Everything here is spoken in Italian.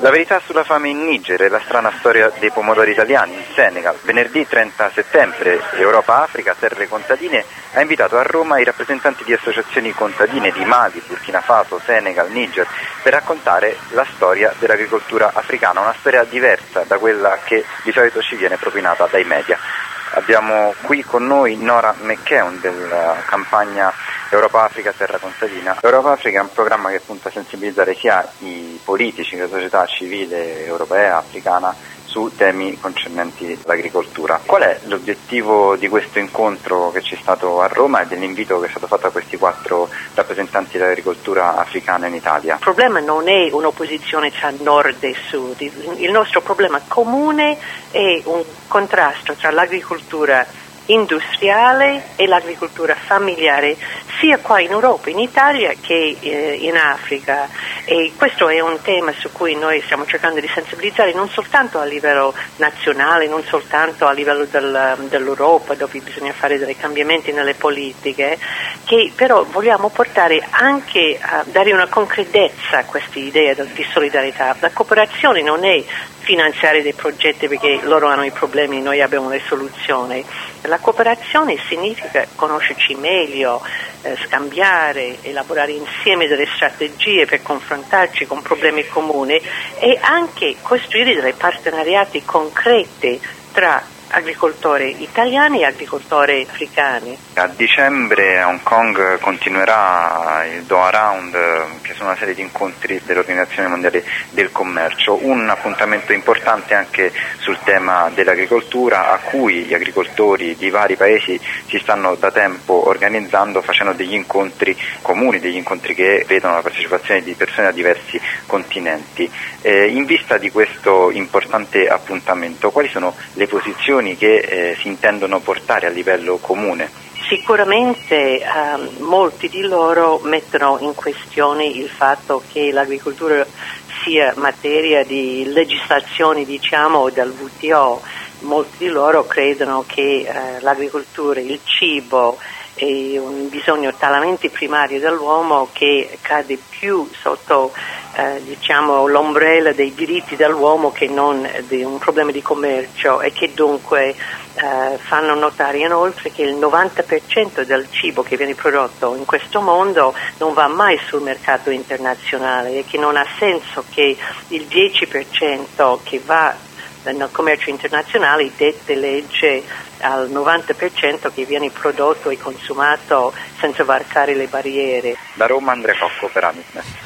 La verità sulla fame in Niger e la strana storia dei pomodori italiani in Senegal. Venerdì 30 settembre Europa-Africa Terre Contadine ha invitato a Roma i rappresentanti di associazioni contadine di Mali, Burkina Faso, Senegal, Niger per raccontare la storia dell'agricoltura africana, una storia diversa da quella che di solito ci viene propinata dai media. Abbiamo qui con noi Nora McKeown della campagna Europa-Africa Terra Contadina. Europa-Africa è un programma che punta a sensibilizzare sia i politici che la società civile europea, africana, su temi concernenti l'agricoltura. Qual è l'obiettivo di questo incontro che c'è stato a Roma e dell'invito che è stato fatto a questi 4 rappresentanti dell'agricoltura africana in Italia? Il problema non è un'opposizione tra nord e sud, il nostro problema comune è un contrasto tra l'agricoltura industriale e l'agricoltura familiare sia qua in Europa, in Italia che in Africa, e questo è un tema su cui noi stiamo cercando di sensibilizzare non soltanto a livello nazionale, non soltanto a livello dell'Europa, dove bisogna fare dei cambiamenti nelle politiche, che però vogliamo portare anche a dare una concretezza a questa idea di solidarietà. La cooperazione non è finanziare dei progetti perché loro hanno i problemi e noi abbiamo le soluzioni. La cooperazione significa conoscerci meglio, scambiare, elaborare insieme delle strategie per confrontarci con problemi comuni e anche costruire dei partenariati concreti tra agricoltori italiani e agricoltori africani. A dicembre a Hong Kong continuerà il Doha Round, che sono una serie di incontri dell'Organizzazione Mondiale del Commercio, un appuntamento importante anche sul tema dell'agricoltura, a cui gli agricoltori di vari paesi si stanno da tempo organizzando, facendo degli incontri comuni, degli incontri che vedono la partecipazione di persone da diversi continenti. In vista di questo importante appuntamento, quali sono le posizioni che si intendono portare a livello comune? Sicuramente molti di loro mettono in questione il fatto che l'agricoltura sia materia di legislazione, diciamo, del WTO. Molti di loro credono che l'agricoltura, il cibo, è un bisogno talmente primario dell'uomo che cade più sotto l'ombrella dei diritti dell'uomo che non di un problema di commercio, e che dunque fanno notare inoltre che il 90% del cibo che viene prodotto in questo mondo non va mai sul mercato internazionale e che non ha senso che il 10% che va nel commercio internazionale dette legge al 90% che viene prodotto e consumato senza varcare le barriere. Da Roma Andrea Cocco per Amisnet.